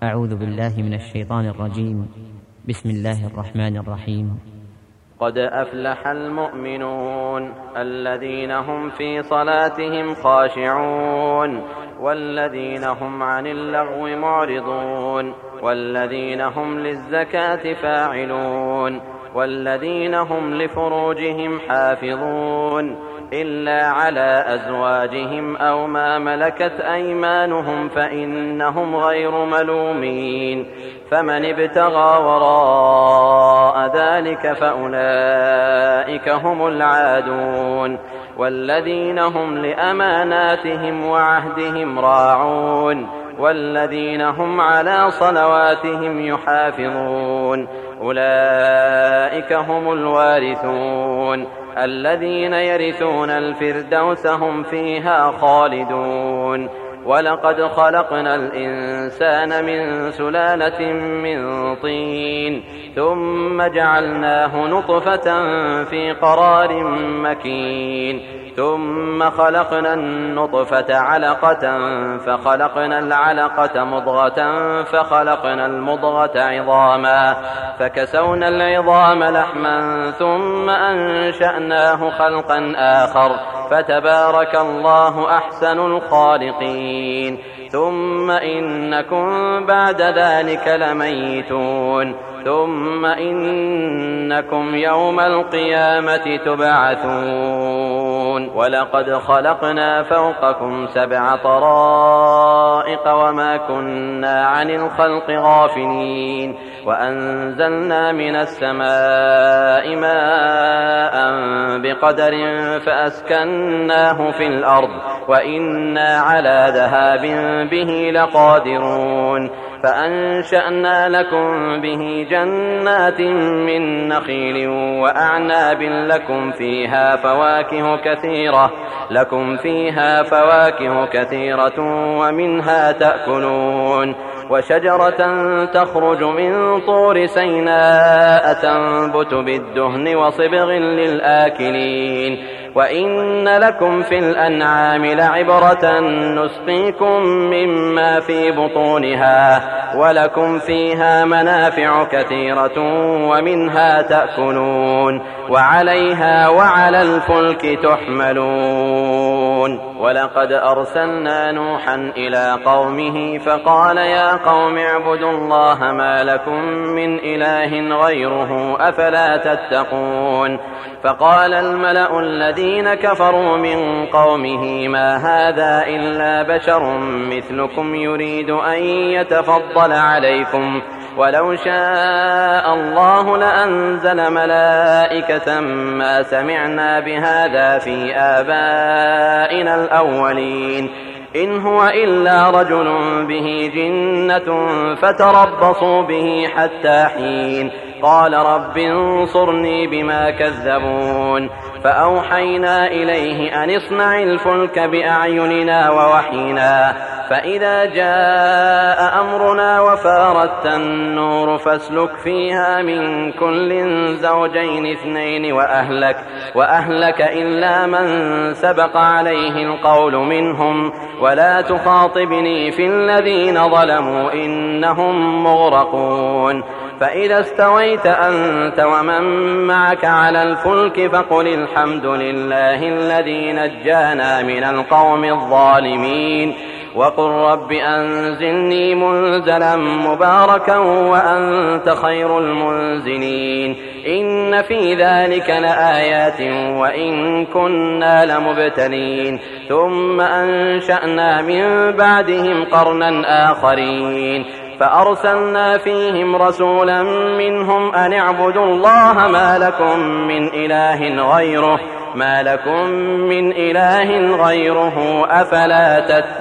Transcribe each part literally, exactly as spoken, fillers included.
أعوذ بالله من الشيطان الرجيم. بسم الله الرحمن الرحيم. قد أفلح المؤمنون الذين هم في صلاتهم خاشعون والذين هم عن اللغو معرضون والذين هم للزكاة فاعلون والذين هم لفروجهم حافظون إلا على أزواجهم أو ما ملكت أيمانهم فإنهم غير ملومين. فمن ابتغى وراء ذلك فأولئك هم العادون والذين هم لأماناتهم وعهدهم راعون والذين هم على صلواتهم يحافظون أولئك هم الوارثون الذين يرثون الفردوس هم فيها خالدون. ولقد خلقنا الإنسان من سلالة من طين ثم جعلناه نطفة في قرار مكين ثم خلقنا النطفة علقة فخلقنا العلقة مضغة فخلقنا المضغة عظاما فكسونا العظام لحما ثم أنشأناه خلقا آخر فتبارك الله أحسن الخالقين. ثم إنكم بعد ذلك لميتون ثم إنكم يوم القيامة تبعثون. ولقد خلقنا فوقكم سبع طرائق وما كنا عن الخلق غافلين وأنزلنا من السماء ماء بقدر فأسكناه في الأرض وإنا على ذهاب به لقادرون. فأنشأنا لكم به جنات من نخيل وأعناب لكم فيها فواكه كثيرة لكم فيها فواكه كثيرة ومنها تأكلون. وشجرة تخرج من طور سيناء تنبت بالدهن وصبغ للآكلين. وإن لكم في الأنعام لعبرة نسقيكم مما في بطونها ولكم فيها منافع كثيرة ومنها تأكلون وعليها وعلى الفلك تحملون. ولقد أرسلنا نوحا إلى قومه فقال يا قوم اعبدوا الله ما لكم من إله غيره أفلا تتقون. فقال الملأ الذين كفروا من قومه ما هذا إلا بشر مثلكم يريد أن يتفضل عليكم ولو شاء الله لأنزل ملائكة ما سمعنا بهذا في آبائنا الأولين إن هو إلا رجل به جنة فتربصوا به حتى حين. قال رب انصرني بما كذبون. فأوحينا إليه أن اصنع الفلك بأعيننا ووحينا فإذا جاء أمرنا وفارت النور فاسلك فيها من كل زوجين اثنين وأهلك, وأهلك إلا من سبق عليه القول منهم ولا تخاطبني في الذين ظلموا إنهم مغرقون. فإذا استويت أنت ومن معك على الفلك فقل الحمد لله الذي نجانا من القوم الظالمين وقل رب أنزلني منزلا مباركا وأنت خير المنزلين. إن في ذلك لآيات وإن كنا لمبتلين. ثم أنشأنا من بعدهم قرنا آخرين فأرسلنا فيهم رسولا منهم أن اعبدوا الله ما لكم من إله غيره ما لكم من إله غيره أفلا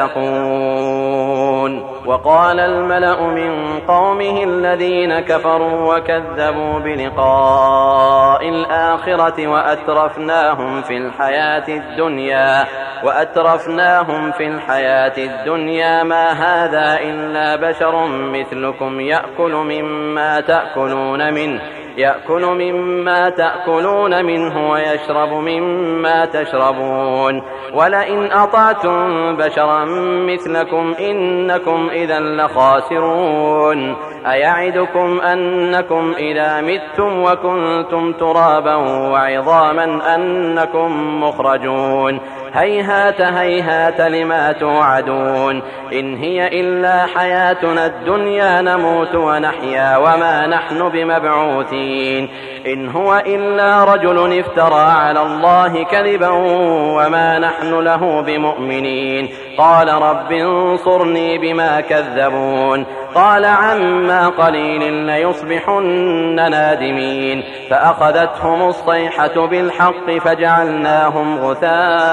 تتقون. وقال الملأ من قومه الذين كفروا وكذبوا بلقاء الآخرة وأترفناهم في الحياة الدنيا وأترفناهم في الحياة الدنيا ما هذا إلا بشر مثلكم يأكل مما تأكلون منه يأكل مما تأكلون منه ويشرب مما تشربون ولئن أطعتم بشرا مثلكم إنكم إذا لخاسرون أيعدكم أنكم إذا متم وكنتم ترابا وعظاما أنكم مخرجون هيهات هيهات لما توعدون إن هي إلا حياتنا الدنيا نموت ونحيا وما نحن بمبعوثين إن هو إلا رجل افترى على الله كذبا وما نحن له بمؤمنين قال رب انصرني بما كذبون قال عما قليل ليصبحن نادمين فأخذتهم الصيحة بالحق فجعلناهم غثاء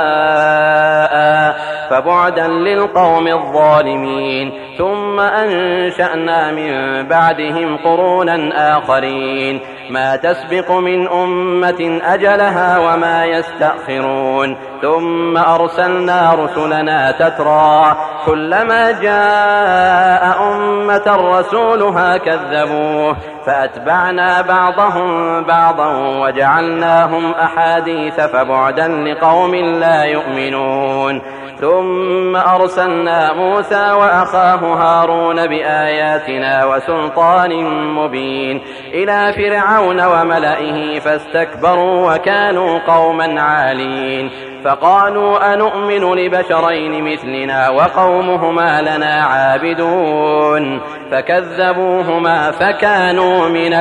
فبعدا للقوم الظالمين ثم أنشأنا من بعدهم قرونا آخرين ما تسبق من أمة أجلها وما يستأخرون ثم أرسلنا رسلنا تترى كلما جاء أمة رسولها كذبوه فأتبعنا بعضهم بعضا وجعلناهم أحاديث فبعدا لقوم لا يؤمنون ثم أرسلنا موسى وأخاه هارون بآياتنا وسلطان مبين إلى فرعون وملئه فاستكبروا وكانوا قوما عالين فقالوا أنؤمن لبشرين مثلنا وقومهما لنا عابدون فكذبوهما فكانوا من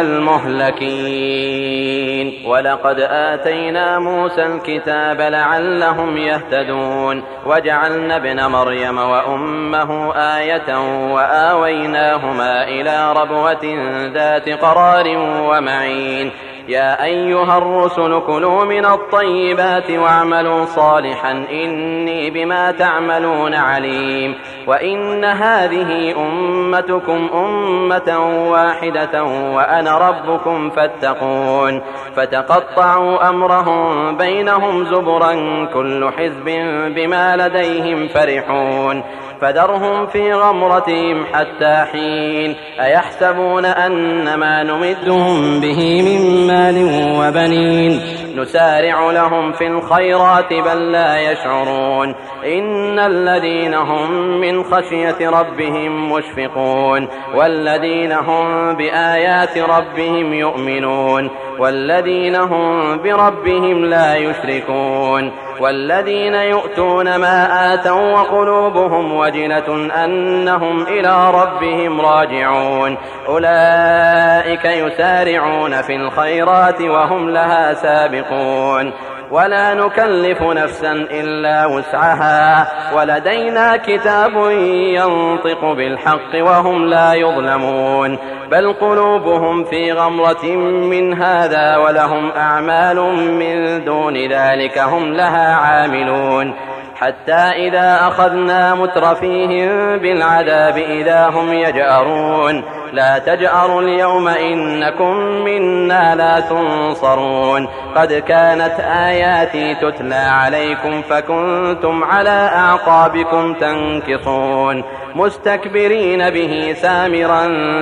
المهلكين ولقد آتينا موسى الكتاب لعلهم يهتدون وجعلنا ابن مريم وأمه آية وآويناهما إلى ربوة ذات قرار ومعين يا أيها الرسل كلوا من الطيبات واعملوا صالحا إني بما تعملون عليم وإن هذه أمتكم أمة واحدة وأنا ربكم فاتقون فتقطعوا أمرهم بينهم زبرا كل حزب بما لديهم فرحون فذرهم في غمرتهم حتى حين أيحسبون أن ما نمدهم به من مال وبنين نسارع لهم في الخيرات بل لا يشعرون إن الذين هم من خشية ربهم مشفقون والذين هم بآيات ربهم يؤمنون والذين هم بربهم لا يشركون والذين يؤتون ما آتوا وقلوبهم وجلة أنهم إلى ربهم راجعون أولئك يسارعون في الخيرات وهم لها سابقون ولا نكلف نفسا إلا وسعها ولدينا كتاب ينطق بالحق وهم لا يظلمون بل قلوبهم في غمرة من هذا ولهم أعمال من دون ذلك هم لها عاملون حتى إذا أخذنا مترفيهم بالعذاب إذا هم يجأرون لا تجأروا اليوم إنكم منا لا تنصرون قد كانت آياتي تتلى عليكم فكنتم على أعقابكم تنكصون مستكبرين به سامرا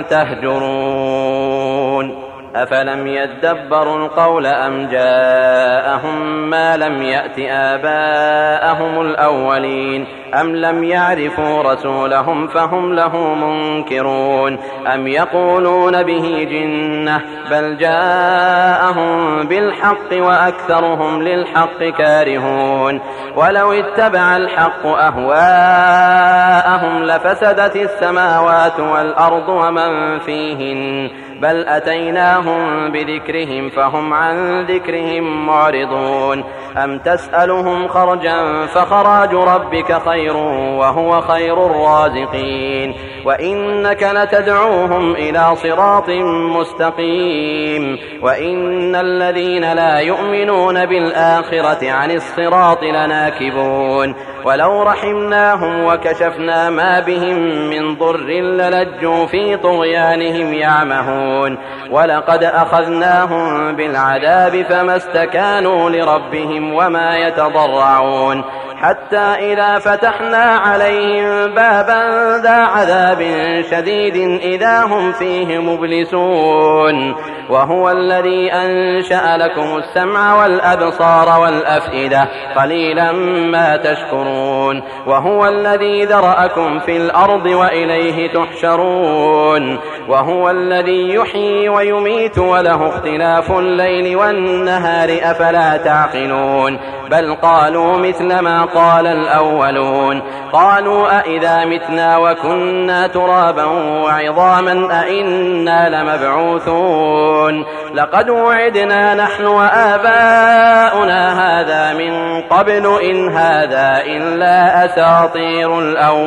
تهجرون أفلم يدبروا القول أم جاءهم ما لم يأت آباءهم الأولين أم لم يعرفوا رسولهم فهم له منكرون أم يقولون به جنة بل جاءهم بالحق وأكثرهم للحق كارهون ولو اتبع الحق أهواءهم لفسدت السماوات والأرض ومن فيهن بل أتيناهم بذكرهم فهم عن ذكرهم معرضون أم تسألهم خرجا فخراج ربك خير وهو خير الرازقين وإنك لتدعوهم إلى صراط مستقيم وإن الذين لا يؤمنون بالآخرة عن الصراط لناكبون ولو رحمناهم وكشفنا ما بهم من ضر للجوا في طغيانهم يعمهون ولقد أخذناهم بالعذاب فما استكانوا لربهم وما يتضرعون حتى إذا فتحنا عليهم بابا ذا عذاب شديد إذا هم فيه مبلسون وهو الذي أنشأ لكم السمع والأبصار والأفئدة قليلا ما تشكرون وهو الذي ذرأكم في الأرض وإليه تحشرون وهو الذي يحيي ويميت وله اختلاف الليل والنهار أفلا تعقلون بل قالوا مثل ما قال الأولون قالوا أئذا متنا وكنا ترابا وعظاما أئنا لمبعوثون لقد وعدنا نحن وآباؤنا هذا من قبل إن هذا إلا أساطير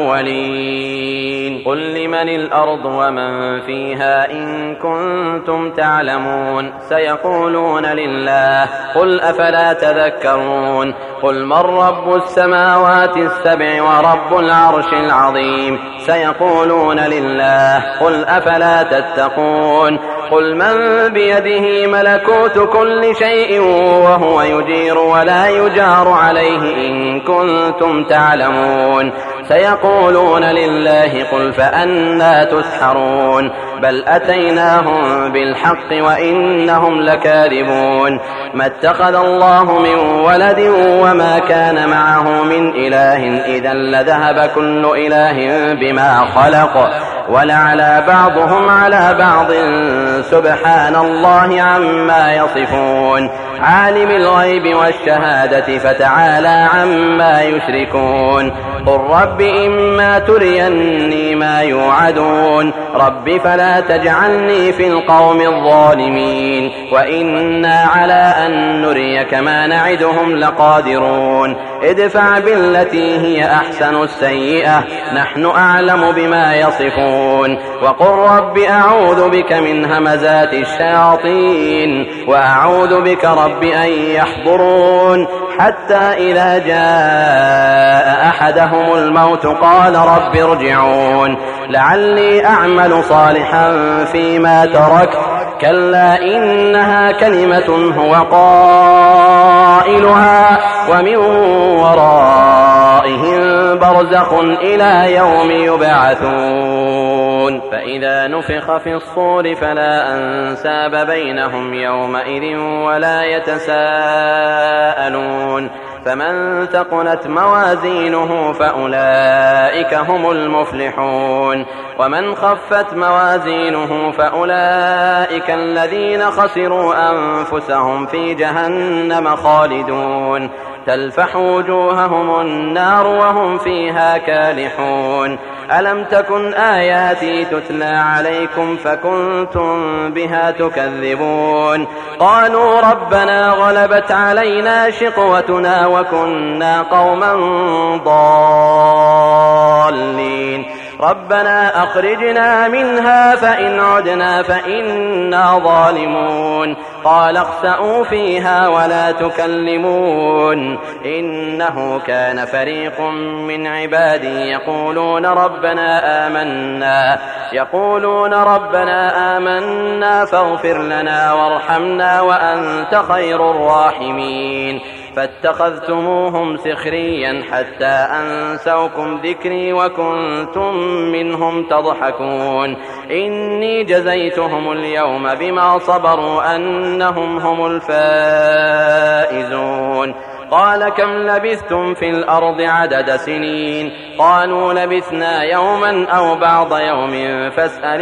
الأولين قل لمن الأرض ومن فيها إن كنتم تعلمون سيقولون لله قل أفلا تذكرون قل من رب السماوات السبع ورب العرش العظيم سيقولون لله قل أفلا تتقون قل من بيده ملكوت كل شيء وهو يجير ولا يجار عليه إن كنتم تعلمون سيقولون لله قل فأنى تسحرون بل أتيناهم بالحق وإنهم لكاذبون ما اتخذ الله من ولد وما كان معه من إله إذا لذهب كل إله بما خلق ولعلى بعضهم على بعض سبحان الله عما يصفون عالم الغيب والشهادة فتعالى عما يشركون قل رب إما تريني ما يوعدون رب فلا تجعلني في القوم الظالمين وإنا على أن نريك ما نعدهم لقادرون ادفع بالتي هي أحسن السيئة نحن أعلم بما يصفون وقل رب أعوذ بك من همزات الشياطين وأعوذ بك رب أن يحضرون حتى إذا جاء أحدهم الموت قال رب ارجعون لعلي أعمل صالحا فيما تركت كلا إنها كلمة هو قائلها ومن ورائهم برزخ إلى يوم يبعثون فإذا نفخ في الصور فلا أنساب بينهم يومئذ ولا يتساءلون فمن ثقلت موازينه فأولئك هم المفلحون ومن خفت موازينه فأولئك الذين خسروا أنفسهم في جهنم خالدون تلفح وجوههم النار وهم فيها كالحون ألم تكن آياتي تتلى عليكم فكنتم بها تكذبون قالوا ربنا غلبت علينا شقوتنا وكنا قوما ضالين ربنا أخرجنا منها فإن عدنا فإنا ظالمون قال اخسئوا فيها ولا تكلمون إنه كان فريق من عبادي يقولون ربنا آمنا يقولون ربنا آمنا فاغفر لنا وارحمنا وأنت خير الراحمين فاتخذتموهم سخريا حتى أنسوكم ذكري وكنتم منهم تضحكون إني جزيتهم اليوم بما صبروا أنهم هم الفائزون قال كم لبثتم في الأرض عدد سنين قالوا لبثنا يوما أو بعض يوم فاسأل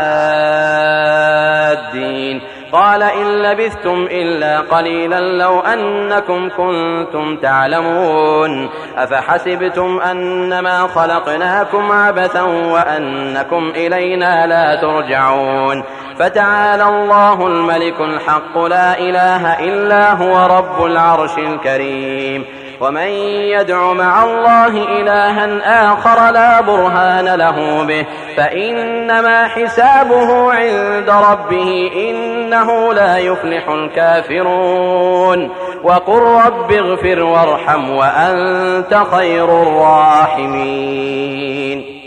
العادين قال إن لبثتم إلا قليلا لو أنكم كنتم تعلمون أفحسبتم أنما خلقناكم عبثا وأنكم إلينا لا ترجعون فتعالى الله الملك الحق لا إله إلا هو رب العرش الكريم ومن يدع مع الله إلها آخر لا برهان له به فإنما حسابه عند ربه إنه لا يفلح الكافرون وقل رب اغفر وارحم وأنت خير الراحمين